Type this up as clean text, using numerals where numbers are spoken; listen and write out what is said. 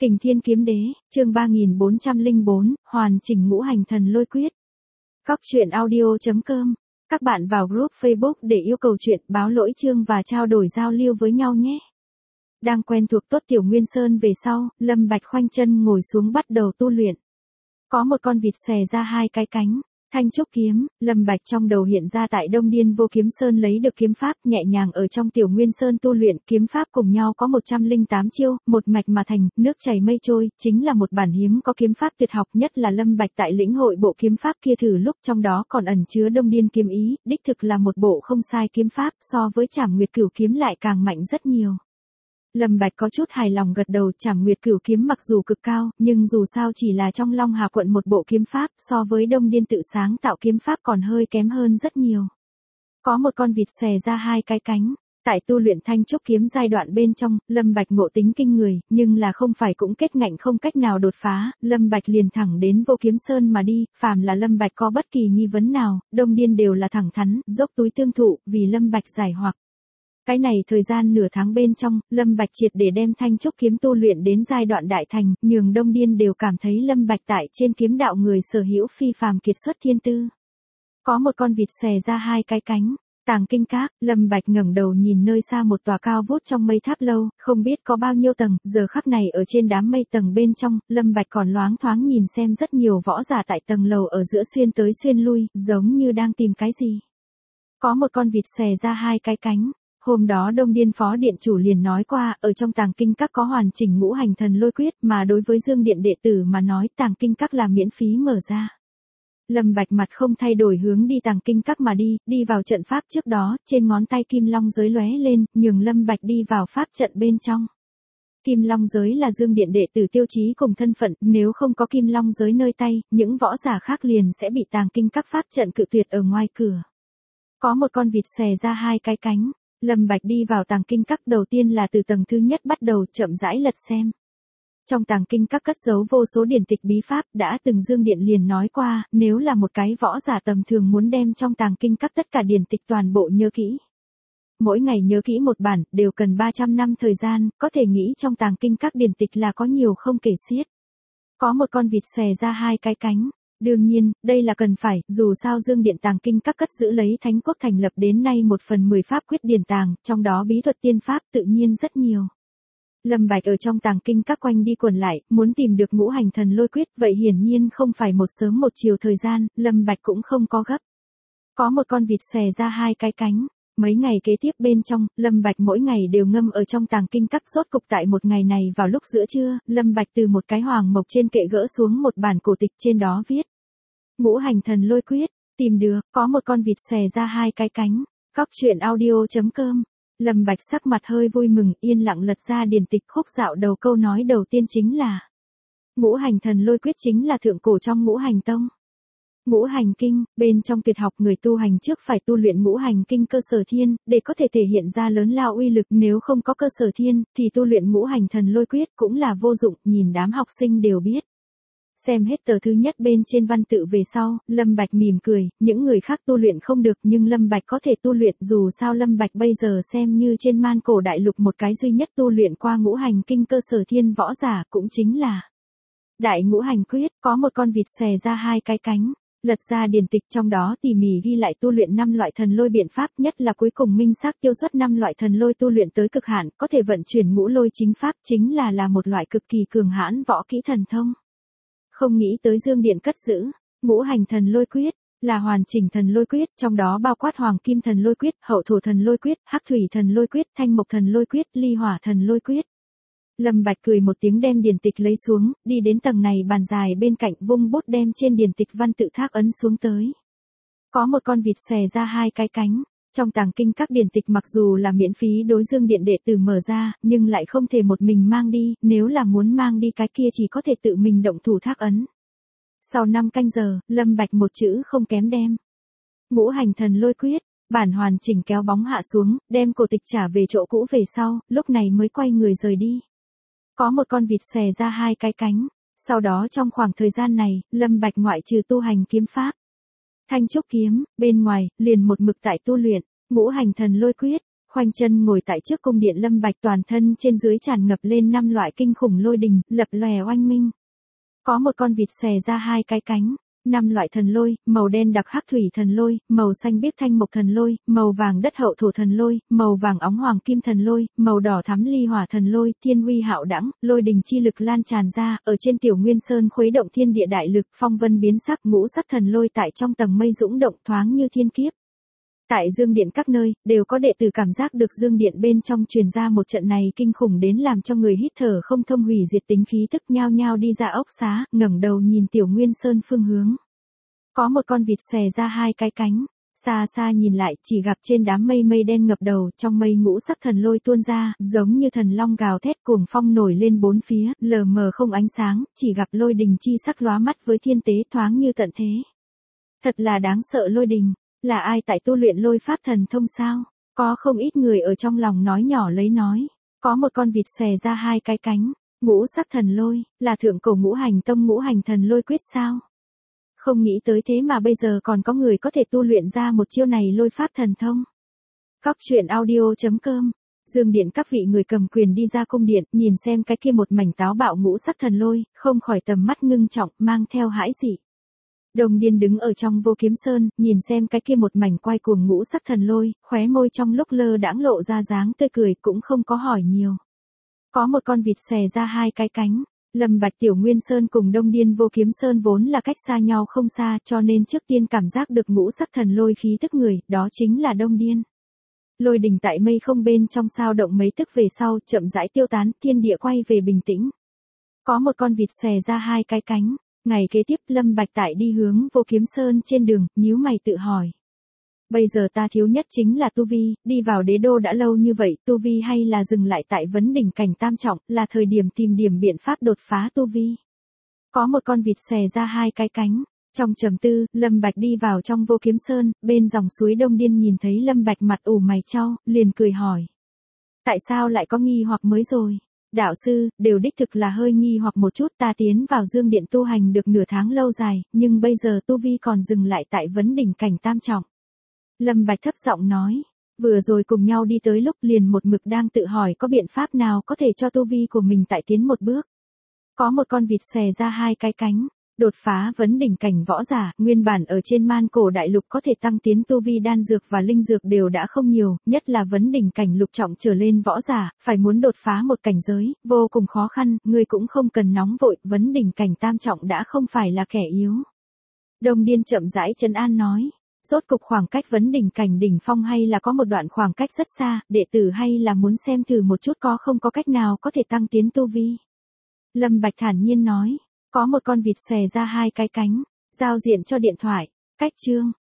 Kình Thiên Kiếm Đế, chương 3404, hoàn chỉnh ngũ hành thần lôi quyết. Góc truyện audio.com. Các bạn vào group Facebook để yêu cầu chuyện, báo lỗi chương và trao đổi giao lưu với nhau nhé. Đang quen thuộc tốt Tiểu Nguyên Sơn về sau, Lâm Bạch khoanh chân ngồi xuống bắt đầu tu luyện. Có một con vịt xòe ra hai cái cánh. Thanh trúc kiếm, Lâm Bạch trong đầu hiện ra tại Đông Điên Vô Kiếm Sơn lấy được kiếm pháp, nhẹ nhàng ở trong Tiểu Nguyên Sơn tu luyện, kiếm pháp cùng nhau có 108 chiêu, một mạch mà thành, nước chảy mây trôi, chính là một bản hiếm có kiếm pháp tuyệt học, nhất là Lâm Bạch tại lĩnh hội bộ kiếm pháp kia thử lúc trong đó còn ẩn chứa Đông Điên kiếm ý, đích thực là một bộ không sai kiếm pháp, so với Trảm Nguyệt Cửu kiếm lại càng mạnh rất nhiều. Lâm Bạch có chút hài lòng gật đầu, Trảm Nguyệt Cửu kiếm mặc dù cực cao, nhưng dù sao chỉ là trong Long Hà quận một bộ kiếm pháp, so với Đông Điên tự sáng tạo kiếm pháp còn hơi kém hơn rất nhiều. Có một con vịt xòe ra hai cái cánh. Tại tu luyện thanh trúc kiếm giai đoạn bên trong, Lâm Bạch ngộ tính kinh người, nhưng là không phải cũng kết ngạnh không cách nào đột phá, Lâm Bạch liền thẳng đến Vô Kiếm Sơn mà đi, phàm là Lâm Bạch có bất kỳ nghi vấn nào, Đông Điên đều là thẳng thắn, dốc túi tương thụ, vì Lâm Bạch giải hoặc. Cái này thời gian nửa tháng bên trong, Lâm Bạch triệt để đem thanh trúc kiếm tu luyện đến giai đoạn đại thành, nhường Đông Điên đều cảm thấy Lâm Bạch tại trên kiếm đạo người sở hữu phi phàm kiệt xuất thiên tư. Có một con vịt xòe ra hai cái cánh. Tàng Kinh Các, Lâm Bạch ngẩng đầu nhìn nơi xa một tòa cao vút trong mây tháp lâu, không biết có bao nhiêu tầng, giờ khắc này ở trên đám mây tầng bên trong, Lâm Bạch còn loáng thoáng nhìn xem rất nhiều võ giả tại tầng lầu ở giữa xuyên tới xuyên lui, giống như đang tìm cái gì. Có một con vịt xòe ra hai cái cánh. Hôm đó Đông Điên Phó Điện Chủ liền nói qua, ở trong Tàng Kinh Các có hoàn chỉnh ngũ hành thần lôi quyết, mà đối với Dương Điện đệ tử mà nói Tàng Kinh Các là miễn phí mở ra. Lâm Bạch mặt không thay đổi hướng đi Tàng Kinh Các mà đi vào trận pháp trước đó, trên ngón tay kim long giới lóe lên, nhường Lâm Bạch đi vào pháp trận bên trong. Kim long giới là Dương Điện đệ tử tiêu chí cùng thân phận, nếu không có kim long giới nơi tay, những võ giả khác liền sẽ bị Tàng Kinh Các pháp trận cự tuyệt ở ngoài cửa. Có một con vịt xòe ra hai cái cánh. Lâm Bạch đi vào Tàng Kinh Các đầu tiên là từ tầng thứ nhất bắt đầu chậm rãi lật xem. Trong Tàng Kinh Các cất giấu vô số điển tịch bí pháp, đã từng Dương Điện liền nói qua, nếu là một cái võ giả tầm thường muốn đem trong Tàng Kinh Các tất cả điển tịch toàn bộ nhớ kỹ. Mỗi ngày nhớ kỹ một bản, đều cần 300 năm thời gian, có thể nghĩ trong Tàng Kinh Các điển tịch là có nhiều không kể xiết. Có một con vịt xòe ra hai cái cánh. Đương nhiên, đây là cần phải, dù sao Dương Điện Tàng Kinh Các cất giữ lấy Thánh Quốc thành lập đến nay 1/10 pháp quyết điển tàng, trong đó bí thuật tiên pháp tự nhiên rất nhiều. Lâm Bạch ở trong Tàng Kinh Các quanh đi quẩn lại, muốn tìm được ngũ hành thần lôi quyết, vậy hiển nhiên không phải một sớm một chiều thời gian, Lâm Bạch cũng không có gấp. Có một con vịt xòe ra hai cái cánh. Mấy ngày kế tiếp bên trong, Lâm Bạch mỗi ngày đều ngâm ở trong Tàng Kinh Các, rốt cục tại một ngày này vào lúc giữa trưa, Lâm Bạch từ một cái hoàng mộc trên kệ gỡ xuống một bản cổ tịch, trên đó viết: Ngũ hành thần lôi quyết, tìm được, có một con vịt xòe ra hai cái cánh. Góc truyện audio.com. Lâm Bạch sắc mặt hơi vui mừng, yên lặng lật ra điển tịch, khúc dạo đầu câu nói đầu tiên chính là: Ngũ hành thần lôi quyết chính là thượng cổ trong ngũ hành tông. Ngũ hành kinh, bên trong tuyệt học người tu hành trước phải tu luyện ngũ hành kinh cơ sở thiên, để có thể thể hiện ra lớn lao uy lực, nếu không có cơ sở thiên, thì tu luyện ngũ hành thần lôi quyết cũng là vô dụng, nhìn đám học sinh đều biết. Xem hết tờ thứ nhất bên trên văn tự về sau, Lâm Bạch mỉm cười, những người khác tu luyện không được nhưng Lâm Bạch có thể tu luyện, dù sao Lâm Bạch bây giờ xem như trên man cổ đại lục một cái duy nhất tu luyện qua ngũ hành kinh cơ sở thiên võ giả, cũng chính là Đại Ngũ Hành Quyết. Có một con vịt xòe ra hai cái cánh. Lật ra điển tịch, trong đó tỉ mỉ ghi lại tu luyện 5 loại thần lôi biện pháp, nhất là cuối cùng minh xác tiêu xuất 5 loại thần lôi tu luyện tới cực hạn, có thể vận chuyển ngũ lôi chính pháp, chính là một loại cực kỳ cường hãn võ kỹ thần thông. Không nghĩ tới Dương Điện cất giữ ngũ hành thần lôi quyết, là hoàn chỉnh thần lôi quyết, trong đó bao quát hoàng kim thần lôi quyết, hậu thổ thần lôi quyết, hắc thủy thần lôi quyết, thanh mộc thần lôi quyết, ly hỏa thần lôi quyết. Lâm Bạch cười một tiếng đem điển tịch lấy xuống, đi đến tầng này bàn dài bên cạnh, vung bút đem trên điển tịch văn tự thác ấn xuống tới. Có một con vịt xòe ra hai cái cánh. Trong Tàng Kinh Các điển tịch mặc dù là miễn phí đối Dương Điện đệ tử mở ra, nhưng lại không thể một mình mang đi, nếu là muốn mang đi cái kia chỉ có thể tự mình động thủ thác ấn. Sau 5 canh giờ, Lâm Bạch một chữ không kém đem ngũ hành thần lôi quyết, bản hoàn chỉnh kéo bóng hạ xuống, đem cổ tịch trả về chỗ cũ về sau, lúc này mới quay người rời đi. Có một con vịt xòe ra hai cái cánh. Sau đó trong khoảng thời gian này, Lâm Bạch ngoại trừ tu hành kiếm pháp Thanh trúc kiếm, bên ngoài, liền một mực tại tu luyện ngũ hành thần lôi quyết. Khoanh chân ngồi tại trước cung điện Lâm Bạch, toàn thân trên dưới tràn ngập lên 5 loại kinh khủng lôi đình, lập lòe oanh minh. Có một con vịt xòe ra 2 cái cánh, 5 loại thần lôi, màu đen đặc hắc thủy thần lôi, màu xanh biếc thanh mộc thần lôi, màu vàng đất hậu thổ thần lôi, màu vàng óng hoàng kim thần lôi, màu đỏ thắm ly hỏa thần lôi, thiên uy hạo đãng, lôi đình chi lực lan tràn ra, ở trên Tiểu Nguyên Sơn khuấy động thiên địa đại lực, phong vân biến sắc, ngũ sắc thần lôi tại trong tầng mây dũng động thoáng như thiên kiếp. Tại Dương Điện các nơi, đều có đệ tử cảm giác được Dương Điện bên trong truyền ra một trận này kinh khủng đến làm cho người hít thở không thông, hủy diệt tính khí tức, nhao nhao đi ra ốc xá, ngẩng đầu nhìn Tiểu Nguyên Sơn phương hướng. Có một con vịt xòe ra 2 cái cánh, xa xa nhìn lại chỉ gặp trên đám mây mây đen ngập đầu, trong mây ngũ sắc thần lôi tuôn ra, giống như thần long gào thét, cuồng phong nổi lên bốn phía, lờ mờ không ánh sáng, chỉ gặp lôi đình chi sắc lóa mắt với thiên tế, thoáng như tận thế. Thật là đáng sợ lôi đình. Là ai tại tu luyện lôi pháp thần thông sao? Có không ít người ở trong lòng nói nhỏ lấy nói. Có một con vịt xòe ra 2 cái cánh, ngũ sắc thần lôi, là thượng cổ ngũ hành tông ngũ hành thần lôi quyết sao? Không nghĩ tới thế mà bây giờ còn có người có thể tu luyện ra một chiêu này lôi pháp thần thông. Cóc truyện audio.com. Dương Điện các vị người cầm quyền đi ra cung điện, nhìn xem cái kia một mảnh táo bạo ngũ sắc thần lôi, không khỏi tầm mắt ngưng trọng, mang theo hãi dị. Đồng Điên đứng ở trong Vô Kiếm Sơn, nhìn xem cái kia một mảnh quay cuồng ngũ sắc thần lôi, khóe môi trong lúc lơ đãng lộ ra dáng tươi cười, cũng không có hỏi nhiều. Có một con vịt xòe ra 2 cái cánh, Lâm Bạch, Tiểu Nguyên Sơn cùng Đông Điên Vô Kiếm Sơn vốn là cách xa nhau không xa, cho nên trước tiên cảm giác được ngũ sắc thần lôi khí tức người, đó chính là Đông Điên. Lôi đình tại mây không bên trong sao động mấy tức về sau, chậm rãi tiêu tán, thiên địa quay về bình tĩnh. Có một con vịt xòe ra 2 cái cánh. Ngày kế tiếp Lâm Bạch tại đi hướng Vô Kiếm Sơn trên đường, nhíu mày tự hỏi. Bây giờ ta thiếu nhất chính là tu vi, đi vào đế đô đã lâu như vậy, tu vi hay là dừng lại tại vấn đỉnh cảnh tam trọng, là thời điểm tìm điểm biện pháp đột phá tu vi. Có một con vịt xòe ra 2 cái cánh. Trong trầm tư, Lâm Bạch đi vào trong Vô Kiếm Sơn, bên dòng suối Đông Điên nhìn thấy Lâm Bạch mặt ủ mày chau, liền cười hỏi. Tại sao lại có nghi hoặc mới rồi? Đạo sư, đều đích thực là hơi nghi hoặc một chút, ta tiến vào Dương Điện tu hành được nửa tháng lâu dài, nhưng bây giờ tu vi còn dừng lại tại vấn đỉnh cảnh tam trọng. Lâm Bạch thấp giọng nói, vừa rồi cùng nhau đi tới lúc liền một mực đang tự hỏi có biện pháp nào có thể cho tu vi của mình tại tiến một bước. Có một con vịt xòe ra 2 cái cánh, đột phá vấn đỉnh cảnh võ giả, nguyên bản ở trên man cổ đại lục có thể tăng tiến tu vi đan dược và linh dược đều đã không nhiều, nhất là vấn đỉnh cảnh lục trọng trở lên võ giả, phải muốn đột phá một cảnh giới, vô cùng khó khăn, người cũng không cần nóng vội, vấn đỉnh cảnh tam trọng đã không phải là kẻ yếu. Đông Điên chậm rãi trấn an nói, rốt cục khoảng cách vấn đỉnh cảnh đỉnh phong hay là có một đoạn khoảng cách rất xa, đệ tử hay là muốn xem thử một chút có không có cách nào có thể tăng tiến tu vi. Lâm Bạch thản nhiên nói. Có một con vịt xòe ra 2 cái cánh, giao diện cho điện thoại, cách chương.